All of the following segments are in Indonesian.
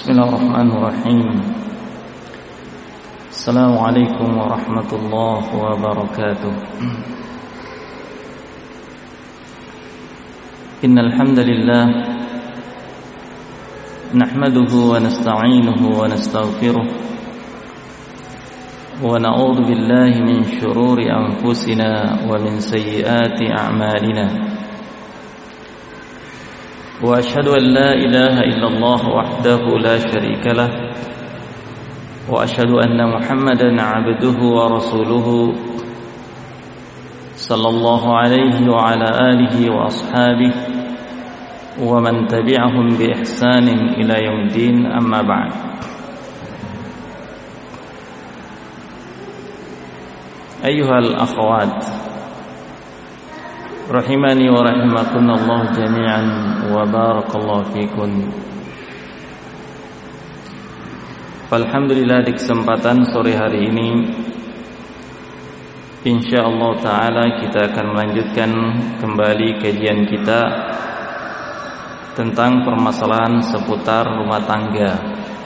Bismillahirrahmanirrahim. Assalamualaikum warahmatullahi wabarakatuh. Innal hamdalillah nahmaduhu wa nasta'inuhu wa nastaghfiruh wa na'udzu billahi min shururi anfusina wa min sayyiati a'malina. وأشهد أن لا إله إلا الله وحده لا شريك له وأشهد أن محمدا عبده ورسوله صلى الله عليه وعلى آله وأصحابه ومن تبعهم بإحسان إلى يوم الدين أما بعد. أيها الأخوات rahimani wa rahimakumullah jami'an wa barakallahu fikum. Alhamdulillah, di kesempatan sore hari ini insyaallah taala kita akan melanjutkan kembali kajian kita tentang permasalahan seputar rumah tangga.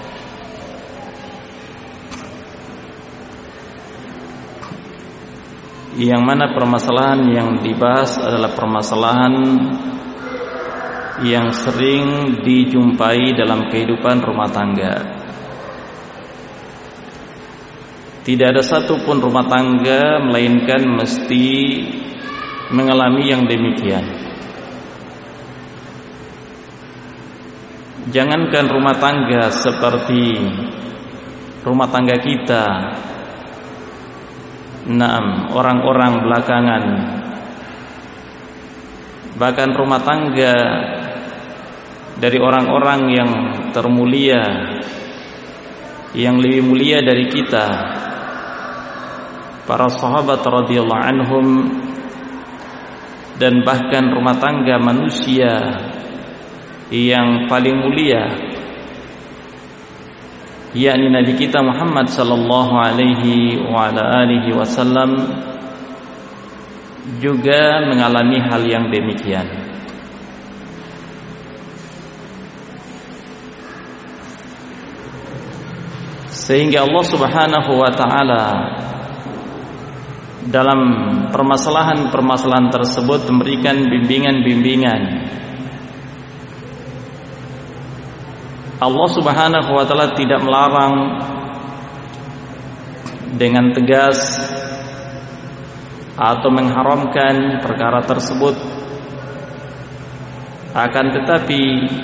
Yang mana permasalahan yang dibahas adalah permasalahan yang sering dijumpai dalam kehidupan rumah tangga. Tidak ada satupun rumah tangga melainkan mesti mengalami yang demikian. Jangankan rumah tangga seperti rumah tangga kita, orang-orang belakangan, bahkan rumah tangga dari orang-orang yang termulia, yang lebih mulia dari kita, para sahabat radhiyallahu anhum, dan bahkan rumah tangga manusia yang paling mulia, yakni Nabi kita Muhammad sallallahu alaihi wa ala alihi wasallam, juga mengalami hal yang demikian. Sehingga Allah Subhanahu wa taala dalam permasalahan-permasalahan tersebut memberikan bimbingan-bimbingan. Allah Subhanahu wa taala tidak melarang dengan tegas atau mengharamkan perkara tersebut, akan tetapi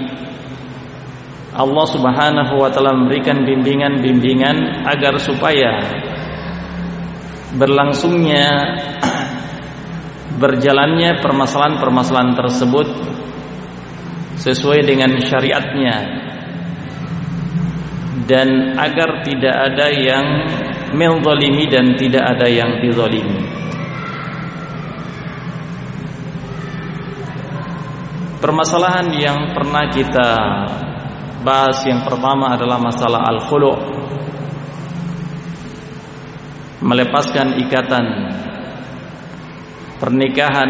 Allah Subhanahu wa taala memberikan bimbingan-bimbingan agar supaya berjalannya permasalahan-permasalahan tersebut sesuai dengan syariatnya, dan agar tidak ada yang menzalimi dan tidak ada yang dizalimi. Permasalahan yang pernah kita bahas yang pertama adalah masalah al-khulu', melepaskan ikatan pernikahan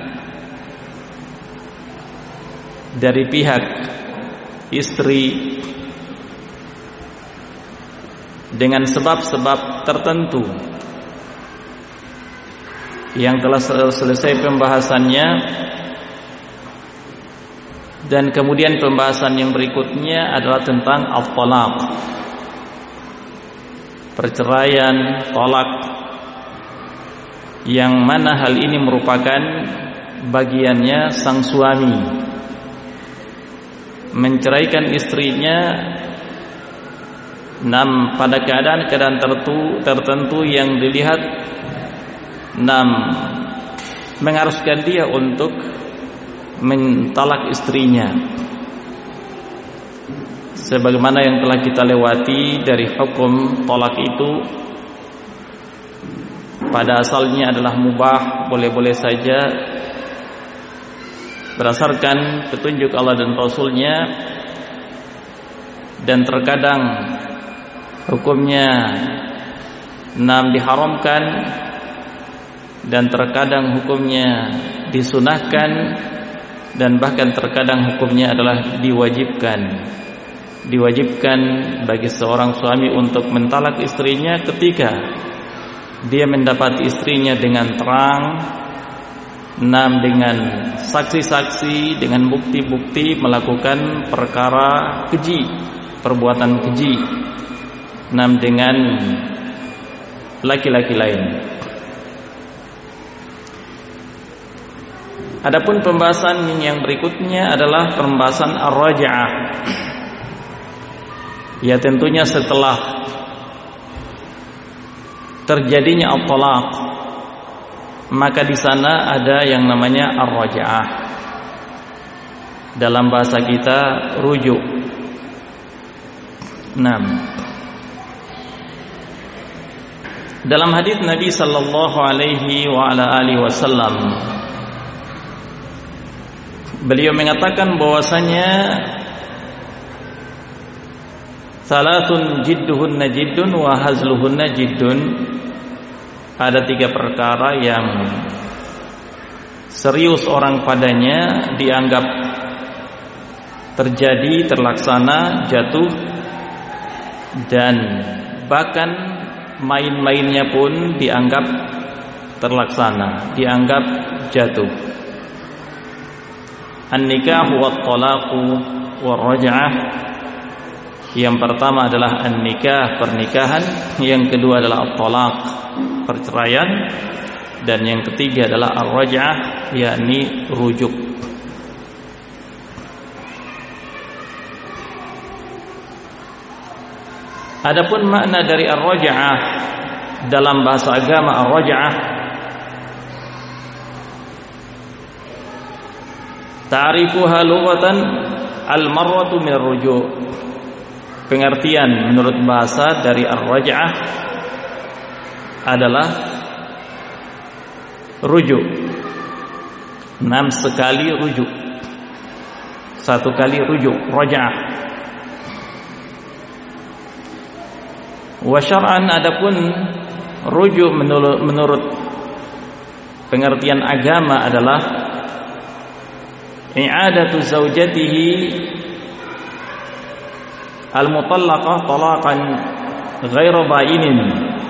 dari pihak istri dengan sebab-sebab tertentu yang telah selesai pembahasannya, dan kemudian pembahasan yang berikutnya adalah tentang al-talaq, perceraian, talak, yang mana hal ini merupakan bagiannya sang suami menceraikan istrinya pada keadaan-keadaan tertentu yang dilihat mengharuskan dia untuk mentalak istrinya, sebagaimana yang telah kita lewati dari hukum talak itu pada asalnya adalah mubah, boleh-boleh saja berdasarkan petunjuk Allah dan Rasulnya, dan terkadang hukumnya diharamkan, dan terkadang hukumnya disunahkan, dan bahkan terkadang hukumnya adalah diwajibkan. diwajibkan bagi seorang suami untuk mentalak istrinya ketika dia mendapati istrinya dengan terang, dengan saksi-saksi, dengan bukti-bukti melakukan perkara keji, perbuatan keji, dengan laki-laki lain. Adapun pembahasan yang berikutnya adalah pembahasan ar-raj'ah. Ya, tentunya setelah terjadinya at-talaq, maka di sana ada yang namanya ar-raj'ah. Dalam bahasa kita rujuk. Dalam hadis Nabi sallallahu alaihi wa ala alihi wasallam, beliau mengatakan bahwasanya salatun jidduhunna jiddun wa hazluhunna jiddun. Ada 3 perkara yang serius orang padanya dianggap terjadi, terlaksana, jatuh, dan bahkan main-mainnya pun dianggap terlaksana, dianggap jatuh. An-nikahu wat-talaqu war-raj'ah. Yang pertama adalah an-nikah, pernikahan. Yang kedua adalah at-talaq, perceraian. Dan yang ketiga adalah ar-raj'ah, yakni rujuk. Adapun makna dari ar-raj'ah dalam bahasa agama, ar-raj'ah ta'rifuha lughatan al-marratu min ar-ruju'. Pengertian menurut bahasa dari ar-raj'ah adalah rujuk. 6 sekali rujuk, 1 kali rujuk, raj'ah. Wa syar'an, adapun rujuk menurut pengertian agama adalah i'adatu zaujatihi al-mutallaqah talaqan ghairu ba'inin.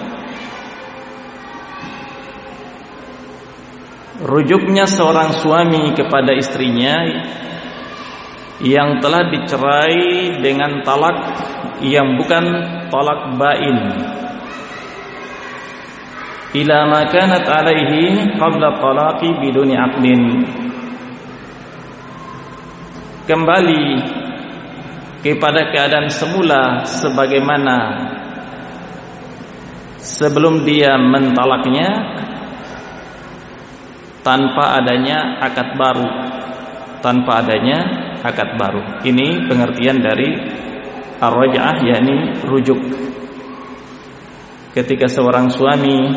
Rujuknya seorang suami kepada istrinya yang telah dicerai dengan talak yang bukan talak ba'in, ila ma kanat alaihi qabla talaqi biduni aqdin. Kembali kepada keadaan semula sebagaimana sebelum dia mentalaknya, tanpa adanya akad baru, tanpa adanya akad baru. Ini pengertian dari ar-raj'ah, yakni rujuk. Ketika seorang suami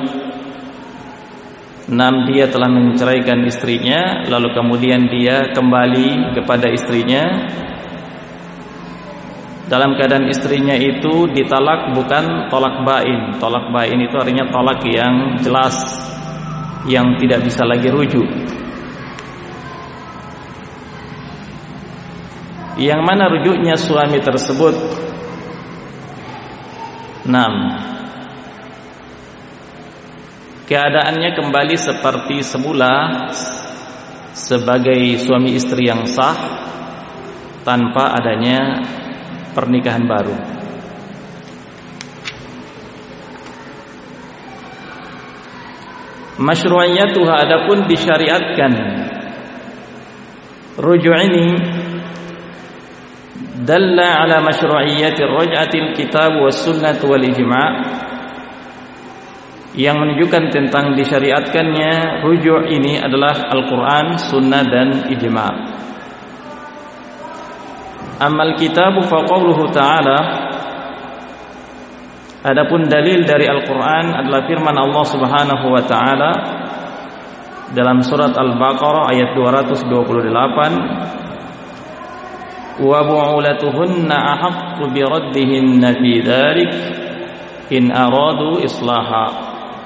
dia telah menceraikan istrinya, lalu kemudian dia kembali kepada istrinya dalam keadaan istrinya itu ditalak bukan talak ba'in. Talak ba'in itu artinya talak yang jelas, yang tidak bisa lagi rujuk. Yang mana rujuknya suami tersebut? 6. Keadaannya kembali seperti semula sebagai suami istri yang sah tanpa adanya pernikahan baru. Masyru'iyatuha, adapun disyariatkan rujuk ini, dalla ala masyru'iyyati raj'atil kitab was sunnah wal ijma', yang menunjukkan tentang disyariatkannya rujuk ini adalah Al-Quran, Sunnah, dan Ijma'. Amal kitabu faqauluhu ta'ala, adapun dalil dari Al-Quran adalah firman Allah Subhanahu wa ta'ala dalam surat Al-Baqarah ayat 228, wa bu'ulatuhunna ahaqqu biraddihinna fi dzalik in aradu islaha.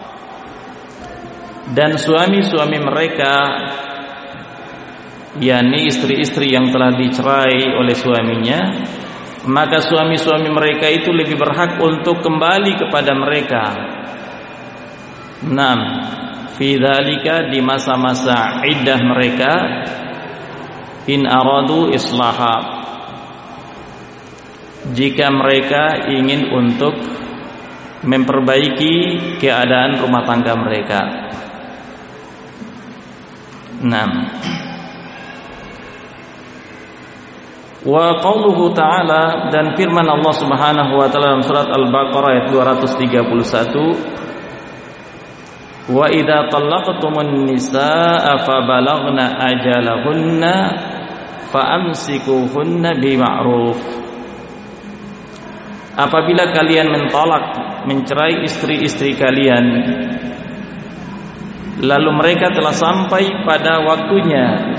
Dan suami-suami mereka, yakni istri-istri yang telah dicerai oleh suaminya, maka suami-suami mereka itu lebih berhak untuk kembali kepada mereka. Fi dzalika, di masa-masa iddah mereka, in aradu islaha, jika mereka ingin untuk memperbaiki keadaan rumah tangga mereka. Wa qauluhu ta'ala, dan firman Allah Subhanahu wa taala dalam surat Al-Baqarah ayat 231, wa idza talaqtumun nisaa fabalagna ajalahunna faamsikuhunna bima'ruf. Apabila kalian mencerai istri-istri kalian, lalu mereka telah sampai pada waktunya,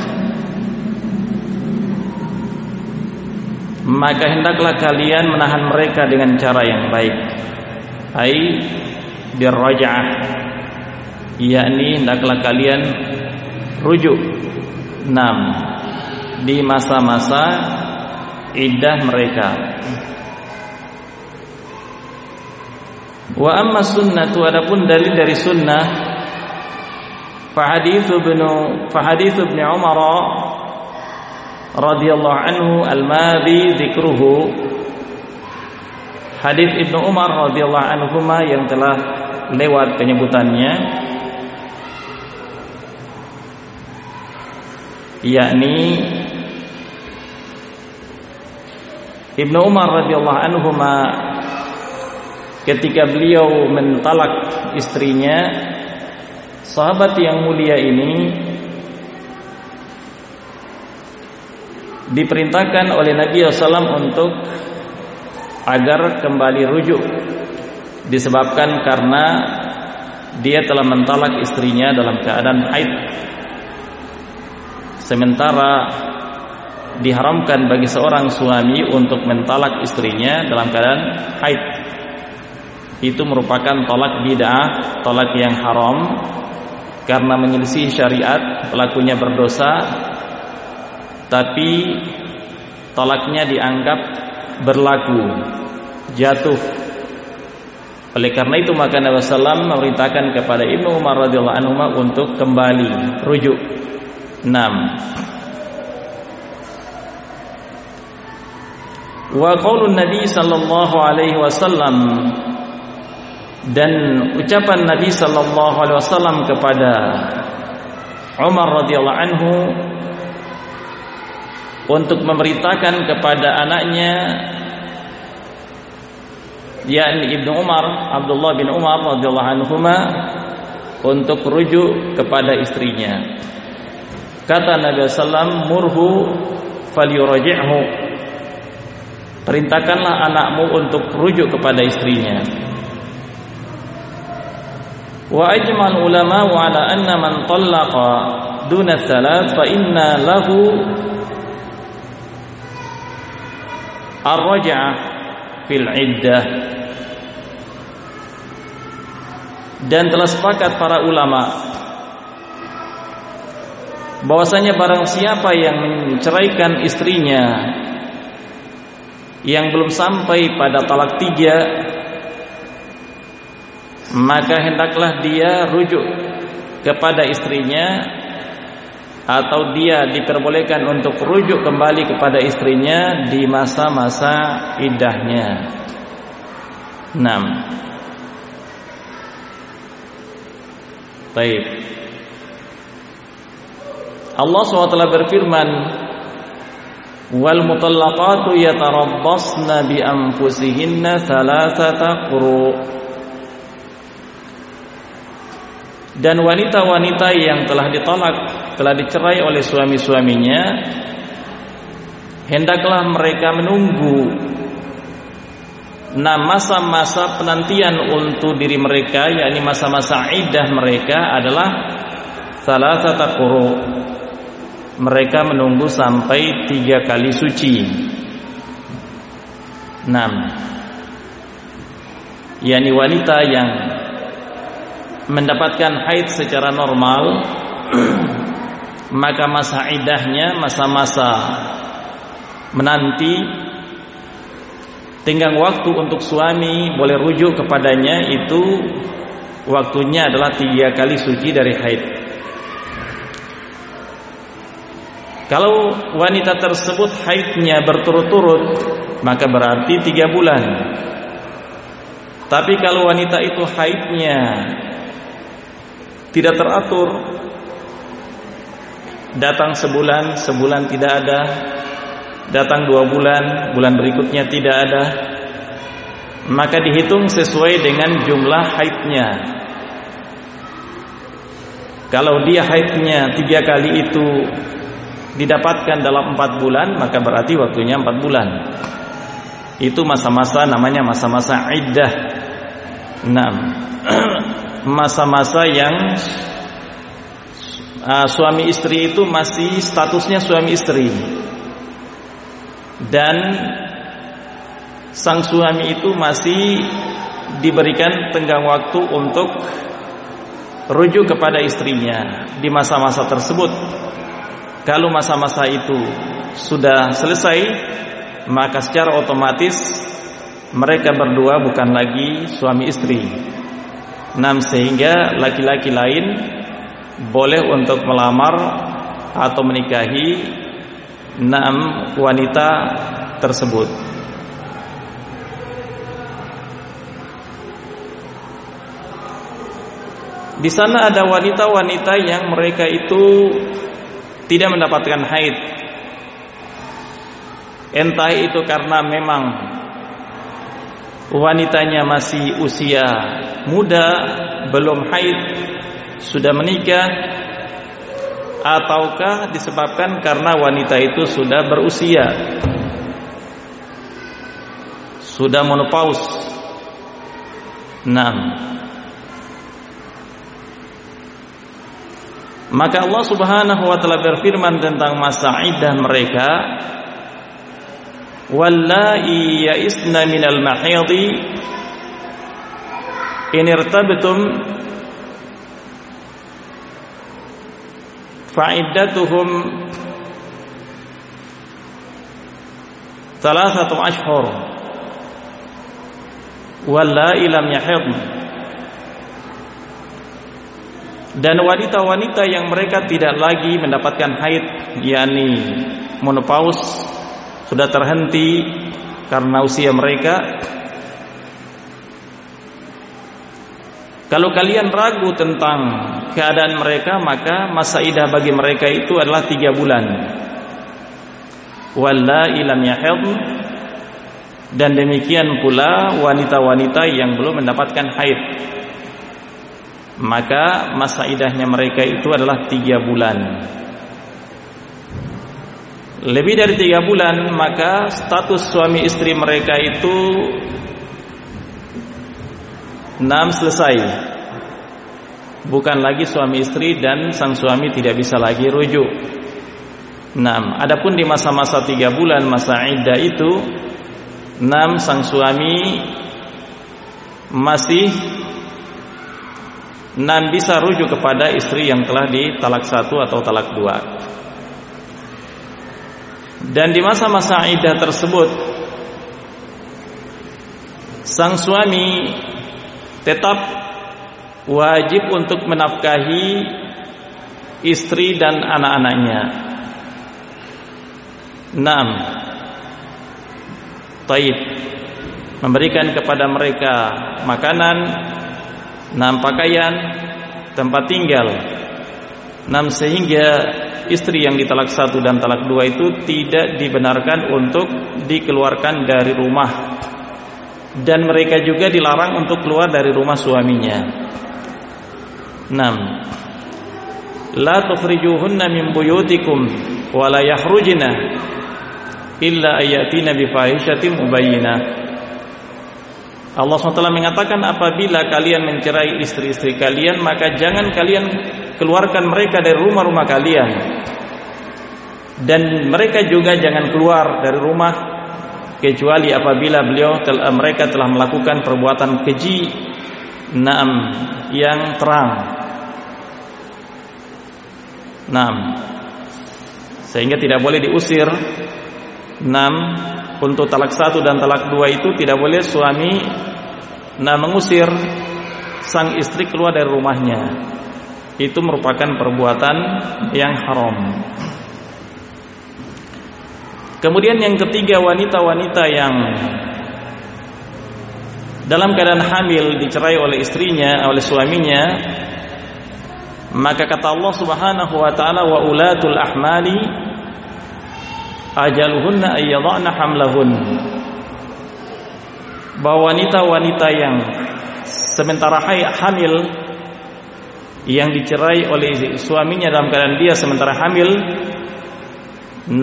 maka hendaklah kalian menahan mereka dengan cara yang baik, ai birraj'ah, yakni hendaklah kalian rujuk di masa-masa iddah mereka. Wa amma sunnatu, adapun dalil dari sunnah, fa hadits ibn Umar radhiyallahu anhu al-madi dzikruhu, hadits Ibnu Umar radhiyallahu anhuma yang telah lewat penyebutannya, yakni Ibnu Umar radhiyallahu anhuma ketika beliau mentalak istrinya, sahabat yang mulia ini diperintahkan oleh Nabi SAW untuk agar kembali rujuk, disebabkan karena dia telah mentalak istrinya dalam keadaan haid, sementara diharamkan bagi seorang suami untuk mentalak istrinya dalam keadaan haid. Itu merupakan tolak bid'ah, tolak yang haram, karena menyelisih syariat, pelakunya berdosa, tapi tolaknya dianggap berlaku, jatuh. Oleh karena itu maka Nabi SAW memerintahkan kepada Ibnu Umar radhiyallahu anhu untuk kembali rujuk. 6. Wa qaulun Nabi sallallahu alaihi wasallam, dan ucapan Nabi sallallahu alaihi wasallam kepada Umar radhiyallahu anhu untuk memerintahkan kepada anaknya, yakni Ibnu Umar, Abdullah bin Umar radhiyallahu anhuma, untuk rujuk kepada istrinya. Kata Nabi sallallahu, murhu falyuraji'hu, perintahkanlah anakmu untuk rujuk kepada istrinya. Wa ajmal ulama wa ala anna man tallaqa duna thalath fa inna lahu ar-raj'ah fil iddah. Dan telah sepakat para ulama bahwasanya barang siapa yang menceraikan istrinya yang belum sampai pada talak 3, maka hendaklah dia rujuk kepada istrinya, atau dia diperbolehkan untuk rujuk kembali kepada istrinya di masa-masa iddahnya. 6. Baik. Allah SWT berfirman, wal mutallaqatu yatarabbasna bi anfusihinna thalathata quru'. Dan wanita-wanita yang telah ditolak, telah dicerai oleh suami-suaminya, hendaklah mereka menunggu masa-masa penantian untuk diri mereka, yakni masa-masa iddah mereka adalah thalathata quru'. Mereka menunggu sampai 3 kali suci. 6. yakni wanita yang mendapatkan haid secara normal, maka masa iddahnya, masa-masa menanti tenggang waktu untuk suami boleh rujuk kepadanya itu waktunya adalah 3 kali suci dari haid. Kalau wanita tersebut haidnya berturut-turut, maka berarti 3 bulan. Tapi kalau wanita itu haidnya tidak teratur, datang sebulan, sebulan tidak ada, datang 2 bulan, bulan berikutnya tidak ada, maka dihitung sesuai dengan jumlah haidnya. Kalau dia haidnya 3 kali itu didapatkan dalam 4 bulan, maka berarti waktunya 4 bulan. Itu masa-masa namanya masa-masa iddah. Masa-masa yang suami istri itu masih statusnya suami istri, dan sang suami itu masih diberikan tenggang waktu untuk rujuk kepada istrinya di masa-masa tersebut. Kalau masa-masa itu sudah selesai, maka secara otomatis mereka berdua bukan lagi suami istri. Sehingga laki-laki lain boleh untuk melamar atau menikahi wanita tersebut. Di sana ada wanita-wanita yang mereka itu tidak mendapatkan haid. Entah itu karena memang wanitanya masih usia muda, belum haid, sudah menikah, ataukah disebabkan karena wanita itu sudah berusia, sudah menopause. Maka Allah Subhanahu wa taala berfirman tentang masa iddah mereka, wallai ya'isna minal mahidhi in irtabtum fa'iddatuhum 3 ashhur wallai lam yahidn. Dan wanita-wanita yang mereka tidak lagi mendapatkan haid, yakni menopause, sudah terhenti karena usia mereka. Kalau kalian ragu tentang keadaan mereka, maka masa iddah bagi mereka itu adalah 3 bulan. Wallai lam yahid, dan demikian pula wanita-wanita yang belum mendapatkan haid, maka masa iddahnya mereka itu adalah 3 bulan. Lebih dari 3 bulan, maka status suami istri mereka itu selesai. Bukan lagi suami istri dan sang suami tidak bisa lagi rujuk. Adapun di masa-masa 3 bulan masa iddah itu, sang suami masih bisa rujuk kepada istri yang telah ditalak 1 atau talak 2. Dan di masa-masa iddah tersebut, sang suami tetap wajib untuk menafkahi istri dan anak-anaknya. Memberikan kepada mereka makanan, pakaian, tempat tinggal. Sehingga istri yang ditalak 1 dan talak 2 itu tidak dibenarkan untuk dikeluarkan dari rumah, dan mereka juga dilarang untuk keluar dari rumah suaminya. La tukhrijuhunna min buyutikum wa la yakhrujna illa ayatina bi fahishatin mubayyinah. Allah SWT mengatakan, apabila kalian mencerai istri-istri kalian, maka jangan kalian keluarkan mereka dari rumah-rumah kalian, dan mereka juga jangan keluar dari rumah kecuali apabila mereka telah melakukan perbuatan keji yang terang. Sehingga tidak boleh diusir untuk talak 1 dan talak 2 itu tidak boleh suami mengusir sang istri keluar dari rumahnya. Itu merupakan perbuatan yang haram. Kemudian yang ketiga, wanita-wanita yang dalam keadaan hamil dicerai oleh istrinya, oleh suaminya, maka kata Allah Subhanahu wa taala, wa ulatul ahmali ajaluhunna ayyadhana hamlahun, bahwa wanita-wanita yang sementara hamil yang dicerai oleh suaminya dalam keadaan dia sementara hamil, 6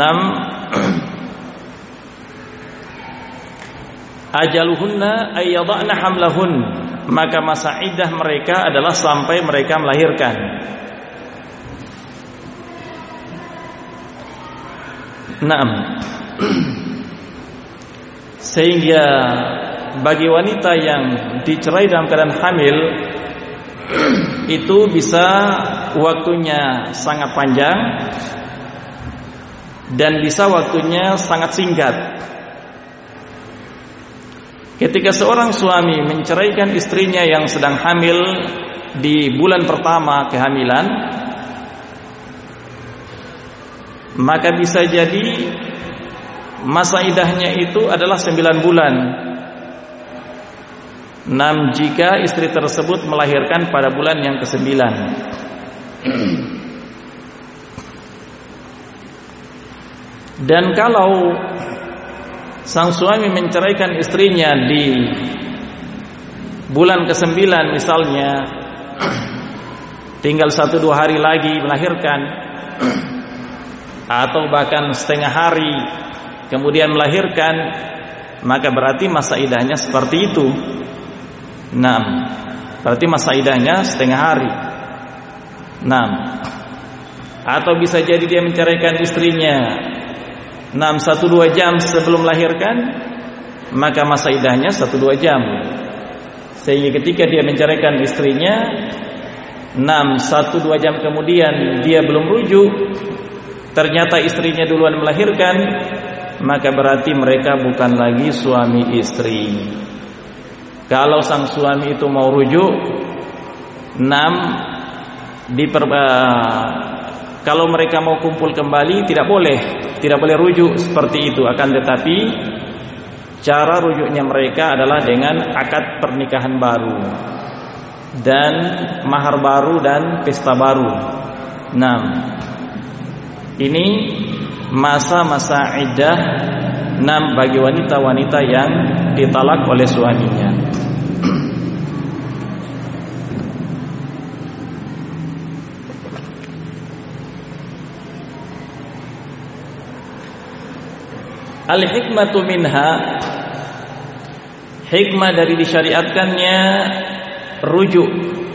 ajaluhunna ayyadhana hamlahun, maka masa iddah mereka adalah sampai mereka melahirkan. Sehingga bagi wanita yang dicerai dalam keadaan hamil itu bisa waktunya sangat panjang dan bisa waktunya sangat singkat. Ketika seorang suami menceraikan istrinya yang sedang hamil di bulan pertama kehamilan, maka bisa jadi masa iddahnya itu adalah 9 bulan. 6 jika istri tersebut melahirkan pada bulan yang ke-9. Dan kalau sang suami menceraikan istrinya di bulan ke-9 misalnya, tinggal 1-2 hari lagi melahirkan, atau bahkan setengah hari kemudian melahirkan, maka berarti masa iddahnya seperti itu. Berarti masa iddahnya setengah hari. Atau bisa jadi dia menceraikan istrinya 1-2 jam sebelum melahirkan, maka masa iddahnya 1-2 jam. Sehingga ketika dia menceraikan istrinya 1-2 jam kemudian dia belum rujuk, ternyata istrinya duluan melahirkan, maka berarti mereka bukan lagi suami istri. Kalau sang suami itu mau rujuk, kalau mereka mau kumpul kembali tidak boleh rujuk seperti itu. Akan tetapi cara rujuknya mereka adalah dengan akad pernikahan baru dan mahar baru dan pesta baru. Ini masa-masa iddah bagi wanita-wanita yang ditalak oleh suaminya. Al-hikmatu minha, hikmah dari disyariatkannya rujuk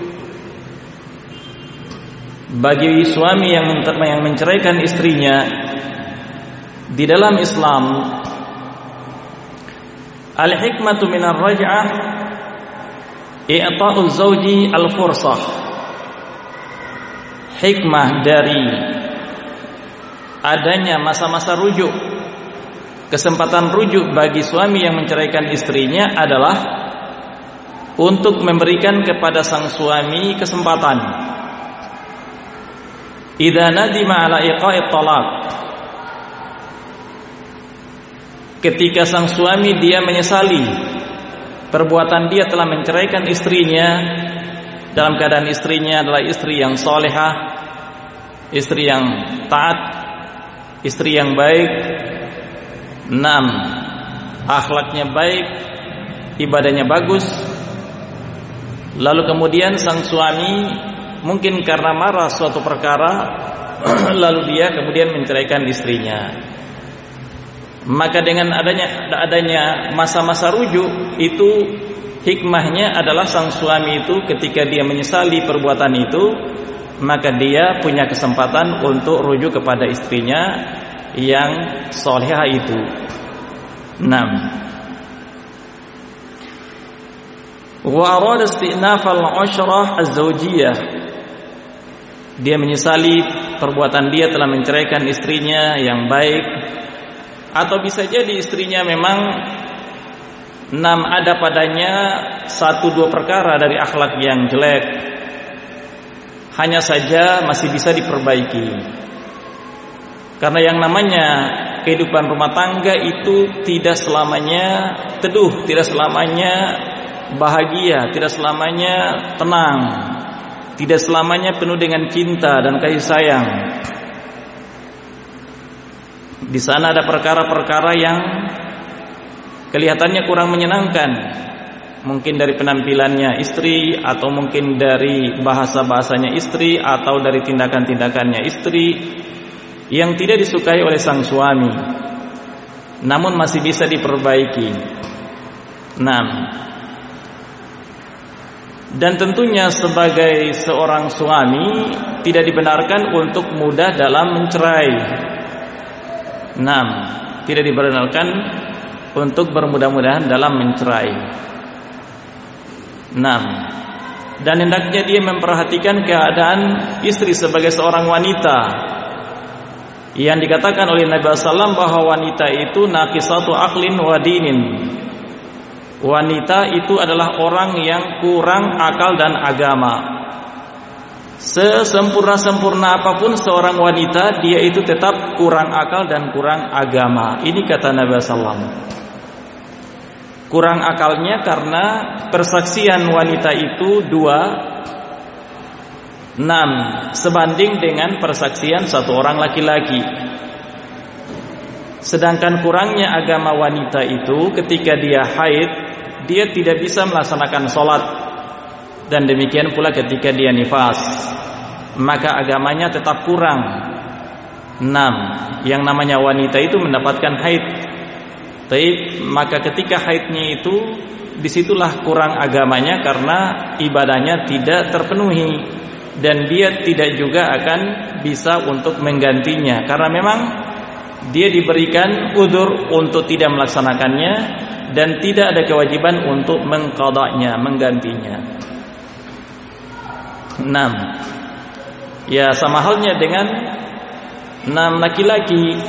bagi suami yang menceraikan istrinya di dalam Islam. Al-hikmatu minar raj'ah i'ta'u zawji al-fursah. Hikmah dari adanya masa-masa rujuk, kesempatan rujuk bagi suami yang menceraikan istrinya adalah untuk memberikan kepada sang suami kesempatan. Idza nadima ala iqa'it talaq, ketika sang suami dia menyesali perbuatan dia telah menceraikan istrinya dalam keadaan istrinya adalah istri yang salehah, istri yang taat, istri yang baik, akhlaknya baik, ibadahnya bagus. Lalu kemudian sang suami mungkin karena marah suatu perkara lalu dia kemudian menceraikan istrinya. Maka dengan adanya masa-masa rujuk itu, hikmahnya adalah sang suami itu ketika dia menyesali perbuatan itu, maka dia punya kesempatan untuk rujuk kepada istrinya yang salihah itu. Wa arada istinaf al-'ashrah az-zawjiyah, dia menyesali perbuatan dia telah menceraikan istrinya yang baik, Atau bisa jadi istrinya memang ada padanya 1-2 perkara dari akhlak yang jelek, hanya saja masih bisa diperbaiki. Karena yang namanya kehidupan rumah tangga itu tidak selamanya teduh, tidak selamanya bahagia, tidak selamanya tenang, tidak selamanya penuh dengan cinta dan kasih sayang. Di sana ada perkara-perkara yang kelihatannya kurang menyenangkan, mungkin dari penampilannya istri, atau mungkin dari bahasa-bahasanya istri, atau dari tindakan-tindakannya istri yang tidak disukai oleh sang suami, namun masih bisa diperbaiki. Dan tentunya sebagai seorang suami tidak dibenarkan untuk mudah dalam mencerai. Tidak dibenarkan untuk bermudah-mudahan dalam mencerai. Dan hendaknya dia memperhatikan keadaan istri sebagai seorang wanita, yang dikatakan oleh Nabi SAW bahwa wanita itu naqisatu aqlin wa dinin. Wanita itu adalah orang yang kurang akal dan agama. Sesempurna-sempurna apapun seorang wanita, dia itu tetap kurang akal dan kurang agama. Ini kata Nabi SAW. Kurang akalnya karena persaksian wanita itu 6 sebanding dengan persaksian 1 orang laki-laki. Sedangkan kurangnya agama wanita itu ketika dia haid, dia tidak bisa melaksanakan sholat, dan demikian pula ketika dia nifas, maka agamanya tetap kurang. Yang namanya wanita itu mendapatkan haid. Maka ketika haidnya itu, disitulah kurang agamanya karena ibadahnya tidak terpenuhi, dan dia tidak juga akan bisa untuk menggantinya, karena memang dia diberikan udzur untuk tidak melaksanakannya, dan tidak ada kewajiban untuk mengqadanya, menggantinya. Ya, sama halnya dengan 6 laki-laki.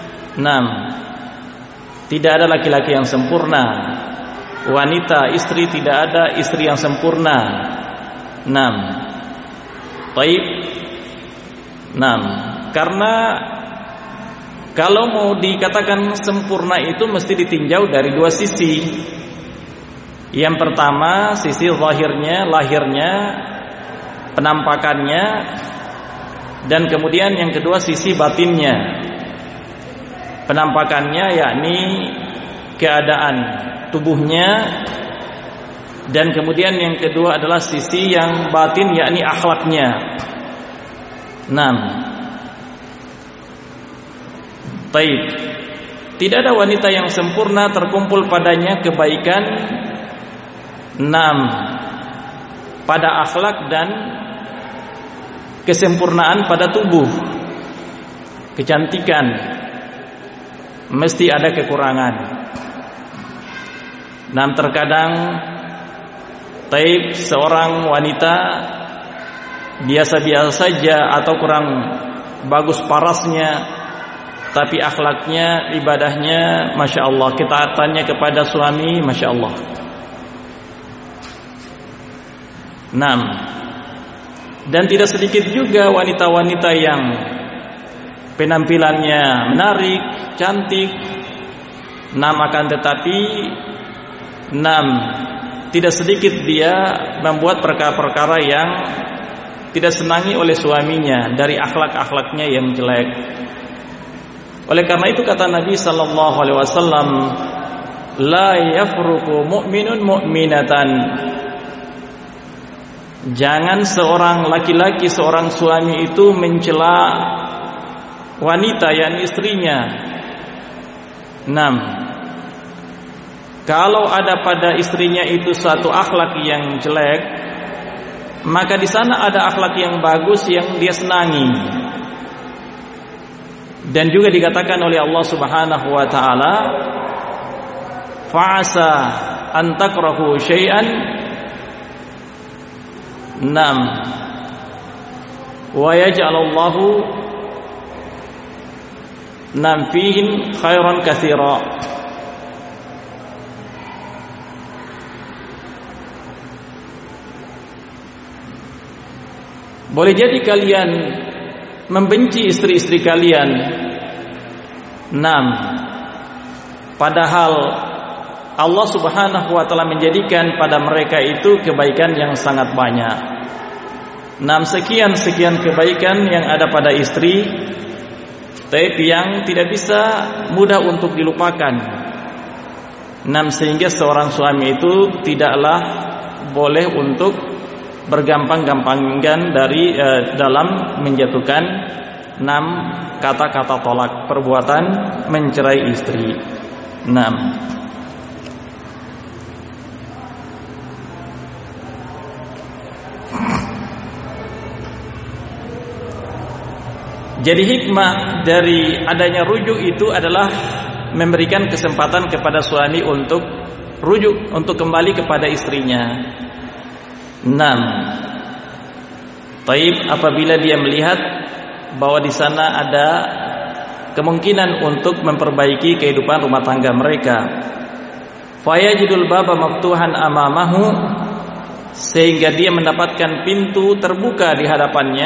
Tidak ada laki-laki yang sempurna. Wanita, istri, tidak ada istri yang sempurna. Karena kalau mau dikatakan sempurna itu mesti ditinjau dari 2 sisi. Yang pertama, sisi zahirnya, lahirnya, penampakannya, dan kemudian yang kedua sisi batinnya. Penampakannya yakni keadaan tubuhnya, dan kemudian yang kedua adalah sisi yang batin yakni akhlaknya. Tidak ada wanita yang sempurna terkumpul padanya kebaikan pada akhlak dan kesempurnaan pada tubuh. Kecantikan mesti ada kekurangan. Terkadang seorang wanita biasa-biasa saja atau kurang bagus parasnya, tapi akhlaknya, ibadahnya Masya Allah, ketaatannya kepada suami Masya Allah. Dan tidak sedikit juga wanita-wanita yang penampilannya menarik, cantik, akan tetapi tidak sedikit dia membuat perkara-perkara yang tidak senangi oleh suaminya dari akhlak-akhlaknya yang jelek. Oleh karena itu kata Nabi sallallahu alaihi wasallam, la yafruqu mu'minun mu'minatan. Jangan seorang laki-laki, seorang suami itu mencela wanita yang istrinya. Kalau ada pada istrinya itu suatu akhlak yang jelek, maka di sana ada akhlak yang bagus yang dia senangi. Dan juga dikatakan oleh Allah Subhanahu wa taala, fa'asa an takrahu syai'an wa yaj'alallahu nam fihin khairan katsira. Boleh jadi kalian membenci istri-istri kalian, padahal Allah Subhanahu wa taala menjadikan pada mereka itu kebaikan yang sangat banyak. Sekian kebaikan yang ada pada istri, tapi yang tidak bisa mudah untuk dilupakan. Sehingga seorang suami itu tidaklah boleh untuk bergampang-gampangan dari dalam menjatuhkan 6 kata-kata tolak, perbuatan mencerai istri. 6. Jadi hikmah dari adanya rujuk itu adalah memberikan kesempatan kepada suami untuk rujuk, untuk kembali kepada istrinya. 6. Taib, apabila dia melihat bahwa di sana ada kemungkinan untuk memperbaiki kehidupan rumah tangga mereka. Fayajidul baba maftuhan amamahu, sehingga dia mendapatkan pintu terbuka di hadapannya.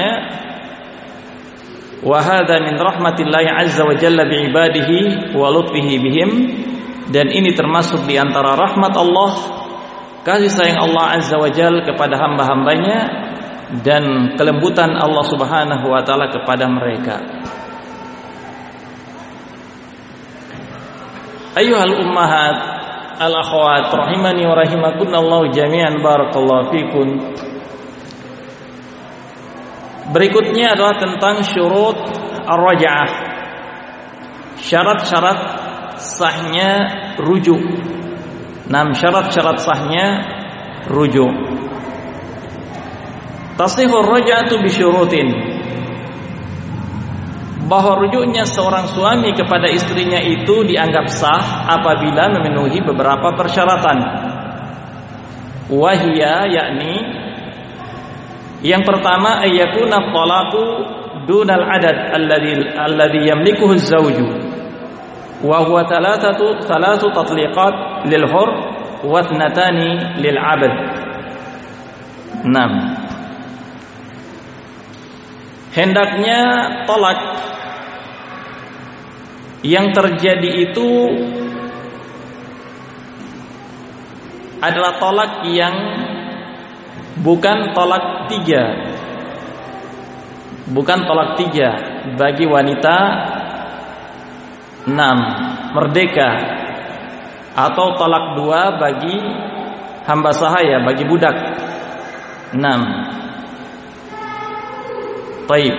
Wa hadza min rahmatillahi azza wa jalla bi ibadihi wa lutfihi bihim, dan ini termasuk di antara rahmat Allah, kasih sayang Allah azza wa jalla kepada hamba-hambanya, dan kelembutan Allah Subhanahu wa taala kepada mereka. Ayyuhal ummahat al akhwat rahimani wa rahimakunallahu jami'an, barakallahu fikum. Berikutnya adalah tentang syurut ar-raj'ah, syarat-syarat sahnya rujuk. 6 syarat-syarat sahnya rujuk. Tasihur raj'atu bi syurutin, bahwa rujuknya seorang suami kepada istrinya itu dianggap sah apabila memenuhi beberapa persyaratan. Wahia, yakni yang pertama, ayyakuna talaqu dunal adad alladhi yamlikuhu az-zawju, wa huwa thalathu tatliqat lil hur wa ithnatani lil 'abd. 6. Hendaknya tolak yang terjadi itu adalah tolak yang bukan tolak 3, bukan tolak 3 bagi wanita 6 merdeka, atau tolak 2 bagi hamba sahaya, bagi budak 6. Baik.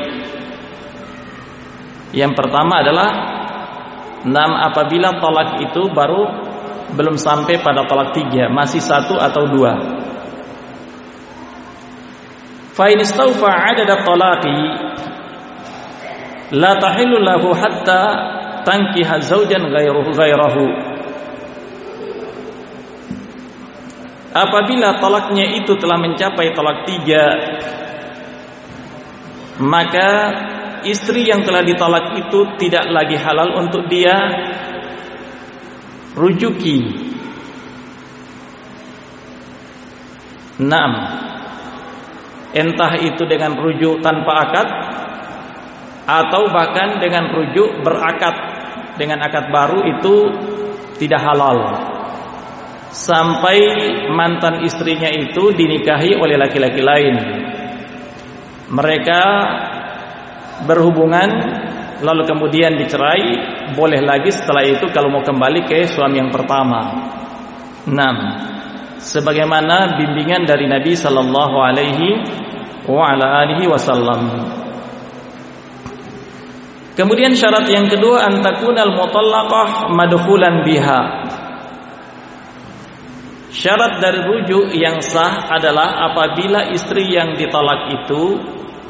Yang pertama adalah 6 apabila tolak itu baru belum sampai pada tolak 3, masih 1 atau 2. Fa in istawfa 'adada talaqi la tahillu lahu hatta tankiha zawjan ghairahu. Apabila talaknya itu telah mencapai talak 3, maka istri yang telah ditolak itu tidak lagi halal untuk dia rujuki. 6. Entah itu dengan rujuk tanpa akad, atau bahkan dengan rujuk berakad dengan akad baru, itu tidak halal sampai mantan istrinya itu dinikahi oleh laki-laki lain. Mereka berhubungan lalu kemudian dicerai, boleh lagi setelah itu kalau mau kembali ke suami yang pertama. 6. Sebagaimana bimbingan dari Nabi sallallahu alaihi wa ala alihi wasallam. Kemudian syarat yang kedua, antakunal mutallaqah madkhulan biha. Syarat dari rujuk yang sah adalah apabila istri yang ditolak itu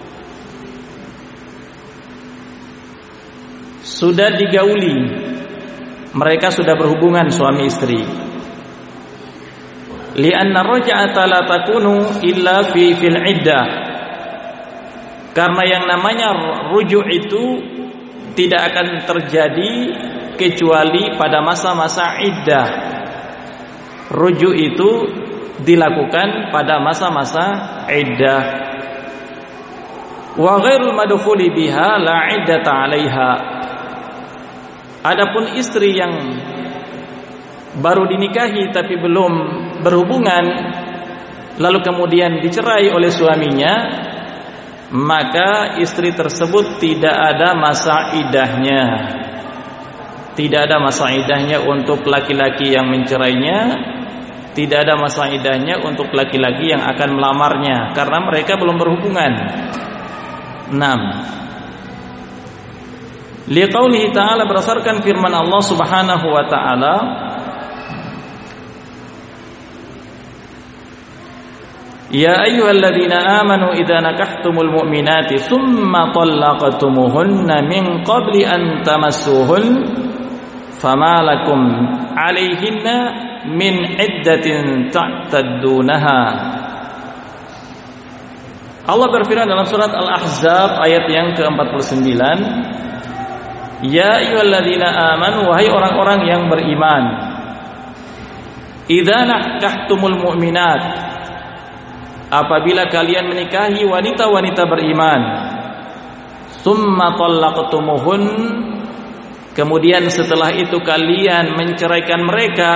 sudah digauli, mereka sudah berhubungan suami istri. Li'anna raj'ata la takunu illa fil iddah. Karena yang namanya rujuk itu tidak akan terjadi kecuali pada masa-masa iddah. Rujuk itu dilakukan pada masa-masa iddah. Wa ghairul madkhuli biha la iddata 'alaiha. Adapun istri yang baru dinikahi tapi belum berhubungan lalu kemudian dicerai oleh suaminya, maka istri tersebut tidak ada masa iddahnya. Tidak ada masa iddahnya untuk laki-laki yang mencerainya, tidak ada masa iddahnya untuk laki-laki yang akan melamarnya karena mereka belum berhubungan. 6. Liqaulihi ta'ala, berdasarkan firman Allah Subhanahu wa ta'ala, ya ayyuhalladzina amanu idza nakahtumul mu'minati tsumma talaqtumuhunna min qabli an tamassuhun fama lakum 'alaihinna min iddatin ta'taddunaha. Allah berfirman dalam surat Al-Ahzab ayat yang ke-49, ya ayyuhalladzina amanu, wahai orang-orang yang beriman, idza nakahtumul mu'minat, apabila kalian menikahi wanita-wanita beriman, summa talaqtumuhun, kemudian setelah itu kalian menceraikan mereka,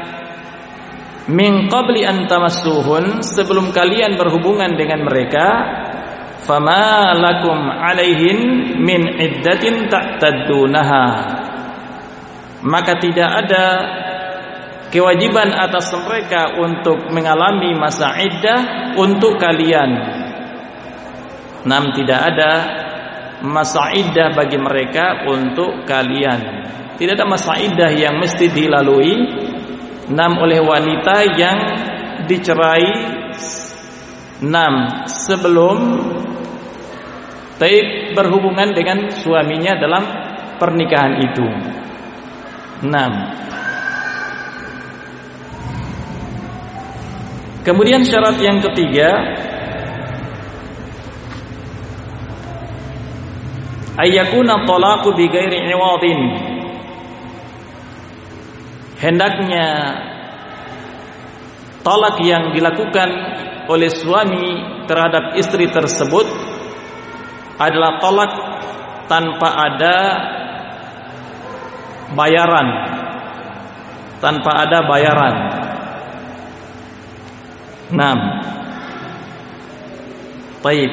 min qabli an tamassuhun, sebelum kalian berhubungan dengan mereka, fama lakum 'alaihin min iddatin ta'taddunaha, maka tidak ada kewajiban atas mereka untuk mengalami masa iddah untuk kalian. Tidak ada masa iddah bagi mereka untuk kalian. Tidak ada masa iddah yang mesti dilalui oleh wanita yang dicerai sebelum berhubungan dengan suaminya dalam pernikahan itu. 6. Kemudian syarat yang ketiga, ayyakuna talaqu bi ghairi 'iwadin, hendaknya talak yang dilakukan oleh suami terhadap istri tersebut adalah talak tanpa ada bayaran, Baik.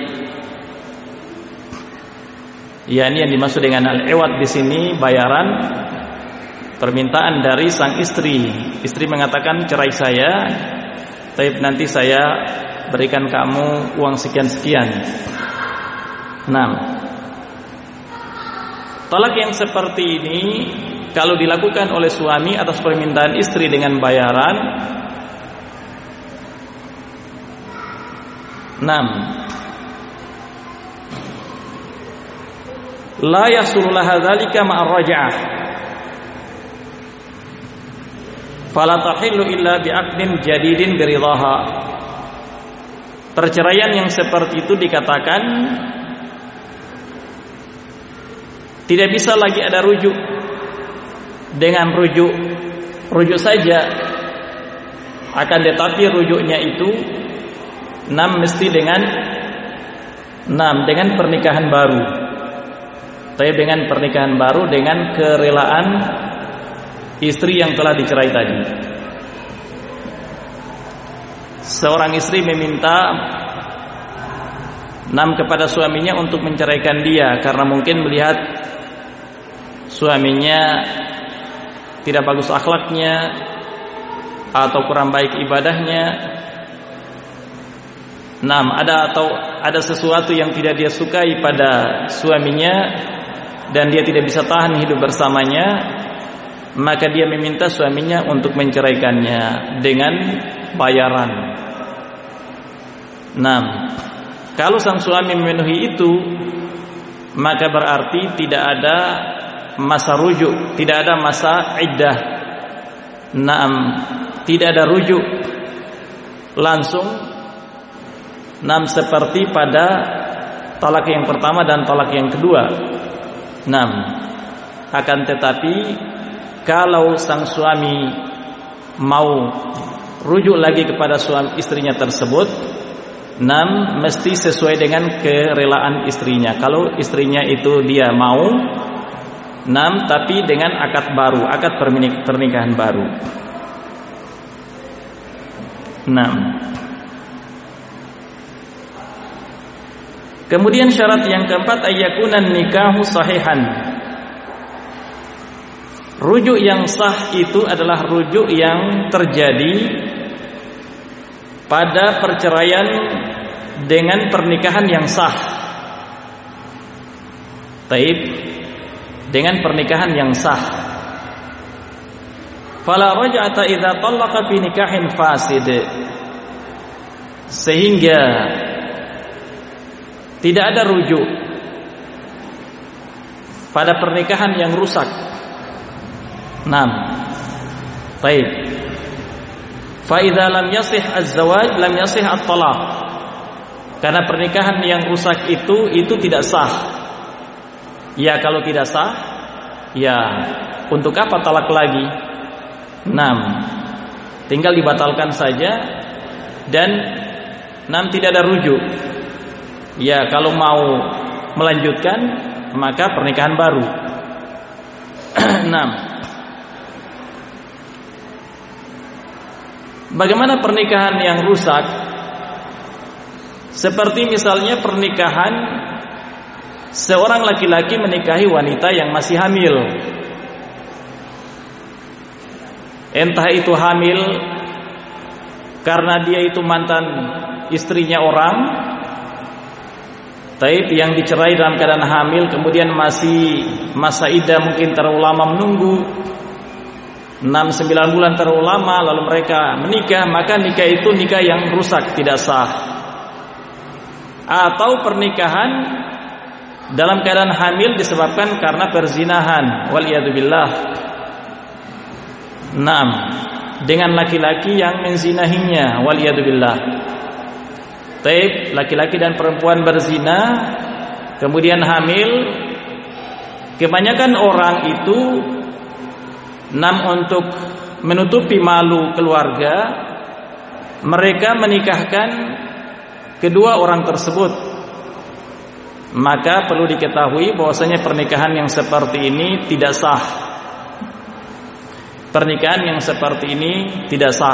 Ya, ini yang dimaksud dengan al-iwad di sini, bayaran, permintaan dari sang istri. Istri mengatakan, cerai saya, nanti saya berikan kamu uang sekian-sekian. Talak yang seperti ini kalau dilakukan oleh suami atas permintaan istri dengan bayaran, la yahsulu laha dzalika ma'ar raj'ah, fala tahillu illa bi'aqdin jadidin biridhaha. Perceraian yang seperti itu dikatakan tidak bisa lagi ada rujuk dengan rujuk saja, akan tetapi rujuknya itu mesti dengan pernikahan baru. Tapi dengan pernikahan baru dengan kerelaan istri yang telah dicerai tadi. Seorang istri meminta kepada suaminya untuk menceraikan dia karena mungkin melihat suaminya tidak bagus akhlaknya atau kurang baik ibadahnya. Ada sesuatu yang tidak dia sukai pada suaminya dan dia tidak bisa tahan hidup bersamanya, maka dia meminta suaminya untuk menceraikannya dengan bayaran. Kalau sang suami memenuhi itu, maka berarti tidak ada masa rujuk, tidak ada masa iddah. Tidak ada rujuk langsung seperti pada talak yang pertama dan talak yang kedua. Akan tetapi kalau sang suami mau rujuk lagi kepada suami istrinya tersebut, mesti sesuai dengan kerelaan istrinya. Kalau istrinya itu dia mau, tapi dengan akad baru, akad pernikahan baru. Kemudian syarat yang keempat, ayyakunan nikahu sahihan. Rujuk yang sah itu adalah rujuk yang terjadi pada perceraian dengan pernikahan yang sah. Dengan pernikahan yang sah. Fala raj'ata idza talaqa fi nikahin fasid. Sehingga tidak ada rujuk pada pernikahan yang rusak. Fa idza lam yasih az-zawaj lam yasih at-talaq. Karena pernikahan yang rusak itu tidak sah. Ya, kalau tidak sah, ya untuk apa talak lagi? Tinggal dibatalkan saja dan tidak ada rujuk. Ya, kalau mau melanjutkan maka pernikahan baru. Bagaimana pernikahan yang rusak? Seperti misalnya pernikahan seorang laki-laki menikahi wanita yang masih hamil. Entah itu hamil karena dia itu mantan istrinya orang, yang dicerai dalam keadaan hamil, kemudian masih masa iddah mungkin terlalu lama menunggu, 6-9 bulan terlalu lama, lalu mereka menikah, maka nikah itu nikah yang rusak, tidak sah. Atau pernikahan dalam keadaan hamil disebabkan karena perzinahan, waliyadzubillah. Dengan laki-laki yang menzinahinya, waliyadzubillah. Laki-laki dan perempuan berzina kemudian hamil. Kebanyakan orang itu untuk menutupi malu keluarga, mereka menikahkan kedua orang tersebut. Maka perlu diketahui bahwasanya pernikahan yang seperti ini tidak sah. Pernikahan yang seperti ini tidak sah.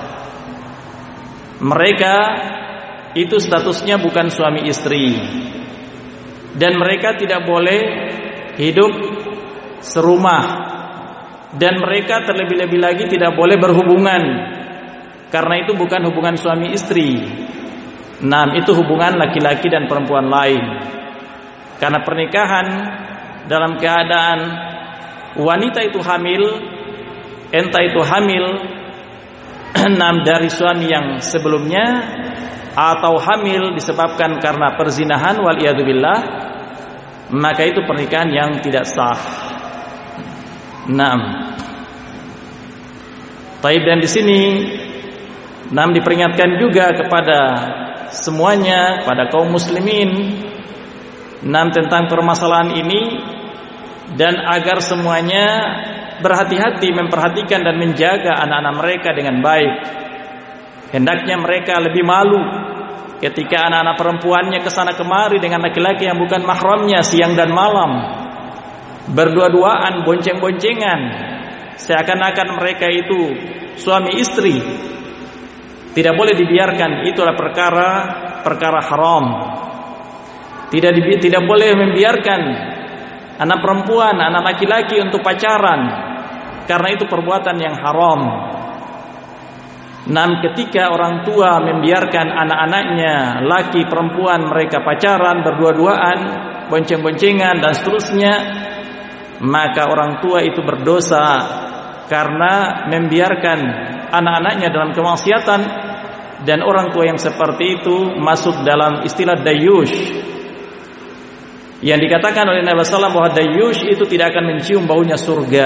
Mereka itu statusnya bukan suami istri, dan mereka tidak boleh hidup serumah, dan mereka terlebih-lebih lagi tidak boleh berhubungan, karena itu bukan hubungan suami istri. Itu hubungan laki-laki dan perempuan lain. Karena pernikahan dalam keadaan wanita itu hamil, entah itu hamil dari suami yang sebelumnya, atau hamil disebabkan karena perzinahan, waliyadzubillah, maka itu pernikahan yang tidak sah. Dan di sini diperingatkan juga kepada semuanya, pada kaum muslimin, tentang permasalahan ini, dan agar semuanya berhati-hati memperhatikan dan menjaga anak-anak mereka dengan baik. Hendaknya mereka lebih malu ketika anak-anak perempuannya kesana kemari dengan laki-laki yang bukan mahramnya siang dan malam, berdua-duaan, bonceng-boncengan, seakan-akan mereka itu suami istri. Tidak boleh dibiarkan, itulah perkara haram. Tidak boleh membiarkan anak perempuan, anak laki-laki untuk pacaran, karena itu perbuatan yang haram. Ketika orang tua membiarkan anak-anaknya, laki perempuan, mereka pacaran, berdua-duaan, bonceng-boncengan dan seterusnya, maka orang tua itu berdosa karena membiarkan anak-anaknya dalam kemaksiatan. Dan orang tua yang seperti itu masuk dalam istilah dayyush, yang dikatakan oleh Nabi SAW bahwa dayyush itu tidak akan mencium baunya surga.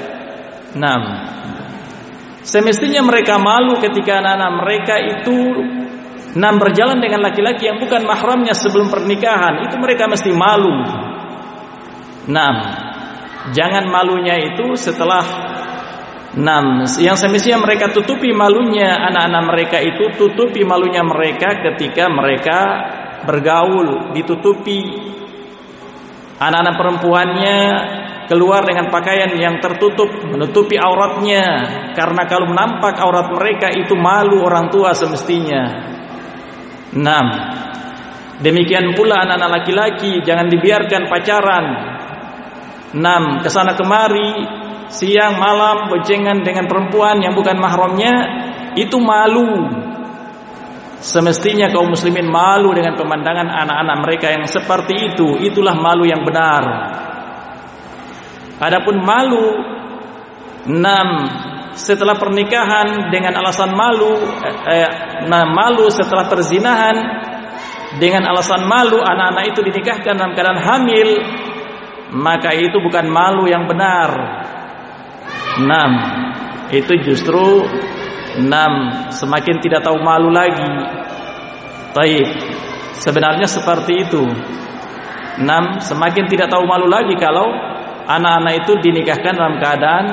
Semestinya mereka malu ketika anak-anak mereka itu berjalan dengan laki-laki yang bukan mahramnya sebelum pernikahan. Itu mereka mesti malu. Jangan malunya itu setelah yang semestinya mereka tutupi malunya, anak-anak mereka itu tutupi malunya mereka ketika mereka bergaul, ditutupi. Anak-anak perempuannya keluar dengan pakaian yang tertutup, menutupi auratnya, karena kalau nampak aurat mereka itu malu orang tua semestinya. Demikian pula anak-anak laki-laki jangan dibiarkan pacaran. Kesana kemari, siang malam boncengan dengan perempuan yang bukan mahramnya, itu malu. Semestinya kaum muslimin malu dengan pemandangan anak-anak mereka yang seperti itu. Itulah malu yang benar. Adapun malu setelah pernikahan dengan alasan malu, malu setelah perzinahan dengan alasan malu anak-anak itu dinikahkan dalam keadaan hamil, maka itu bukan malu yang benar. Itu justru semakin tidak tahu malu lagi. Sebenarnya seperti itu. Semakin tidak tahu malu lagi kalau anak-anak itu dinikahkan dalam keadaan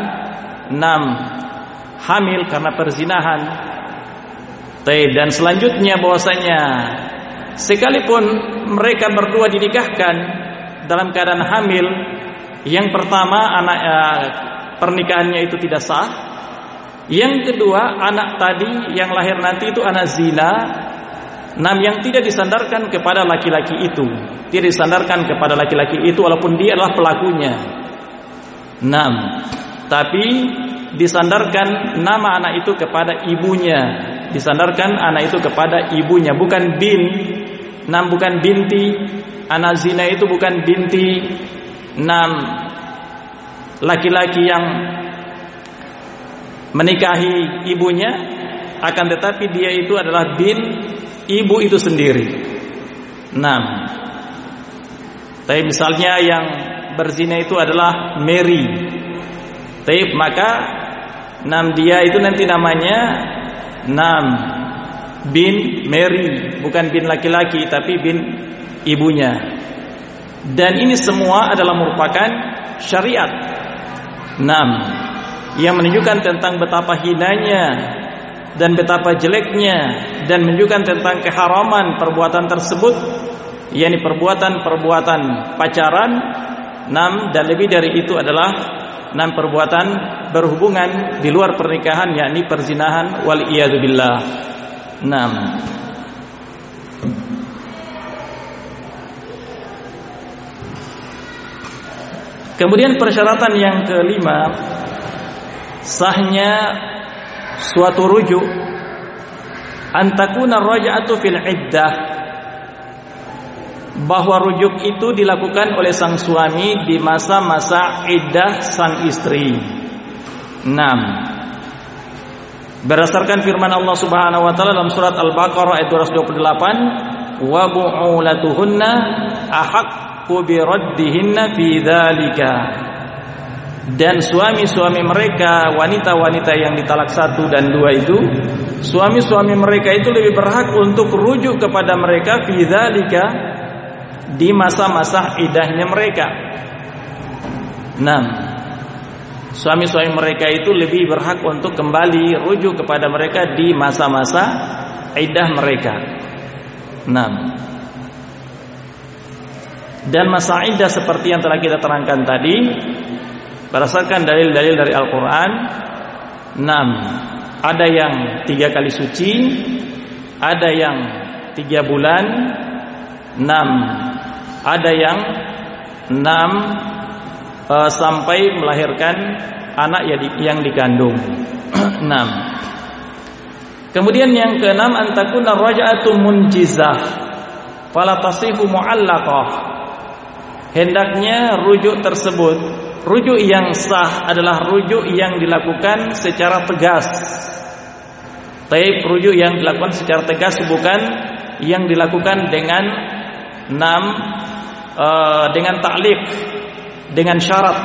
hamil karena perzinahan. Dan selanjutnya bahwasanya sekalipun mereka berdua dinikahkan dalam keadaan hamil, yang pertama anak pernikahannya itu tidak sah. Yang kedua, anak tadi yang lahir nanti itu anak zina, yang tidak disandarkan kepada laki-laki itu, tidak disandarkan kepada laki-laki itu walaupun dia adalah pelakunya. Tapi disandarkan nama anak itu kepada ibunya, disandarkan anak itu kepada ibunya, bukan bukan binti. Anak zina itu bukan binti laki-laki yang menikahi ibunya, akan tetapi dia itu adalah ibu itu sendiri. Tapi misalnya yang berzina itu adalah Mary, maka dia itu nanti namanya bin Mary, bukan bin laki-laki tapi bin ibunya. Dan ini semua adalah merupakan syariat yang menunjukkan tentang betapa hinanya dan betapa jeleknya, dan menunjukkan tentang keharaman perbuatan tersebut, yakni perbuatan pacaran. Dan lebih dari itu adalah perbuatan berhubungan di luar pernikahan, yakni perzinahan, wal iyadu billah. Kemudian persyaratan yang kelima, sahnya suatu rujuk, antakuna raj'atu fil iddah, bahwa rujuk itu dilakukan oleh sang suami di masa-masa iddah sang istri. Berdasarkan firman Allah Subhanahu wa taala dalam surat Al-Baqarah ayat 228, wa bu'ulatuhunna ahaqqu bi raddihinna fi dzalika. Dan suami-suami mereka, wanita-wanita yang ditalak 1 dan 2 itu, suami-suami mereka itu lebih berhak untuk rujuk kepada mereka fi dzalika, di masa-masa iddahnya mereka. Suami-suami mereka itu lebih berhak untuk kembali rujuk kepada mereka di masa-masa iddah mereka. Dan masa iddah seperti yang telah kita terangkan tadi, berdasarkan dalil-dalil dari Al-Quran, ada yang 3 kali suci, ada yang 3 bulan, ada yang 6 sampai melahirkan anak yang dikandung. 6. Kemudian yang ke-6, antakuna raj'atu munjizah fala tasihu mu'allaqah. Hendaknya rujuk tersebut, rujuk yang sah adalah rujuk yang dilakukan secara tegas. Rujuk yang dilakukan secara tegas, bukan yang dilakukan dengan dengan ta'liq, dengan syarat.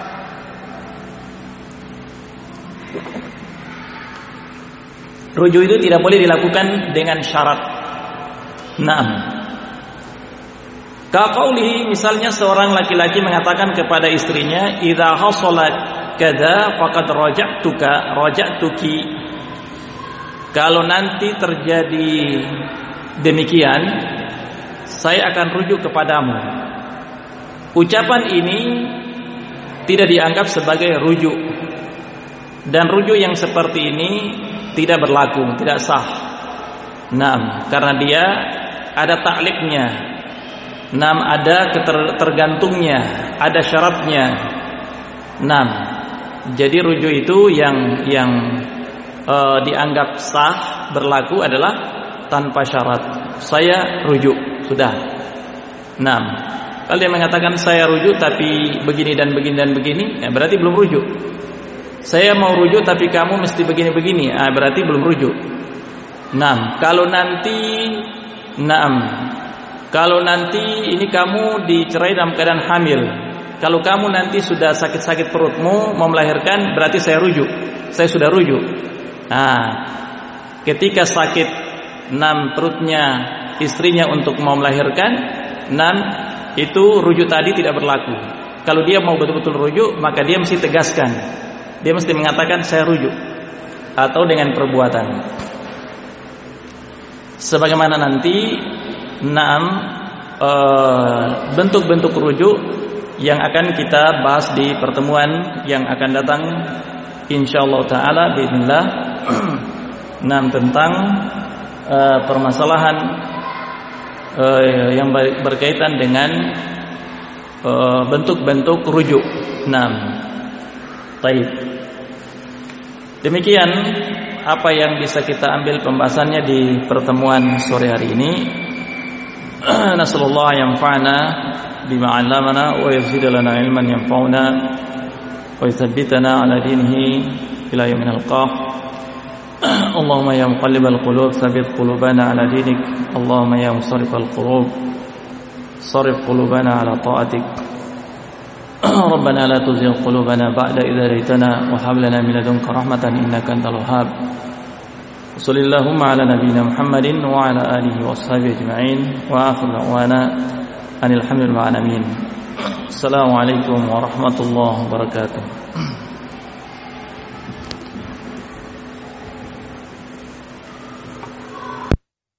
Rujuk itu tidak boleh dilakukan dengan syarat. Kaqaulihi, misalnya seorang laki-laki mengatakan kepada istrinya, idza hasalat kadza faqad raja'tuki. Kalau nanti terjadi demikian, saya akan rujuk kepadamu. Ucapan ini tidak dianggap sebagai rujuk, dan rujuk yang seperti ini tidak berlaku, tidak sah. Karena dia ada ta'liqnya, ada tergantungnya, ada syaratnya. Jadi rujuk itu yang dianggap sah berlaku adalah tanpa syarat. Saya rujuk, sudah. Kalau dia mengatakan saya rujuk tapi begini dan begini dan begini, berarti belum rujuk. Saya mau rujuk tapi kamu mesti begini-begini, berarti belum rujuk. Kalau nanti ini kamu dicerai dalam keadaan hamil. Kalau kamu nanti sudah sakit-sakit perutmu mau melahirkan, berarti saya rujuk. Saya sudah rujuk. Ketika sakit perutnya istrinya untuk mau melahirkan, itu rujuk tadi tidak berlaku. Kalau dia mau betul-betul rujuk, maka dia mesti tegaskan. Dia mesti mengatakan saya rujuk, atau dengan perbuatan. Sebagaimana nanti bentuk-bentuk rujuk yang akan kita bahas di pertemuan yang akan datang insyaallah taala bismillah. Tentang permasalahan yang berkaitan dengan bentuk-bentuk rujuk. Baik. Demikian apa yang bisa kita ambil pembahasannya di pertemuan sore hari ini. Nasallallahu yanfa'ana bima 'allamana wa yazid lana ilman yanfa'una wa yuthabbitana 'ala dinihi ila yaumil qiyamah. Allahumma ya muqallibal qulub tsabbit qulubana 'ala dinik. Allahumma ya musarrifal qulub sarrif qulubana 'ala ta'atik. Rabbana la tuzigh qulubana ba'da idh hadaytana wa hab lana min ladunka rahmatan innaka antal wahhab. Sallallahu ala nabiyyina Muhammadin wa ala alihi washabihi ajma'in wa akhiru da'wana alhamdulillahi rabbil alamin. Assalamualaikum warahmatullahi wabarakatuh.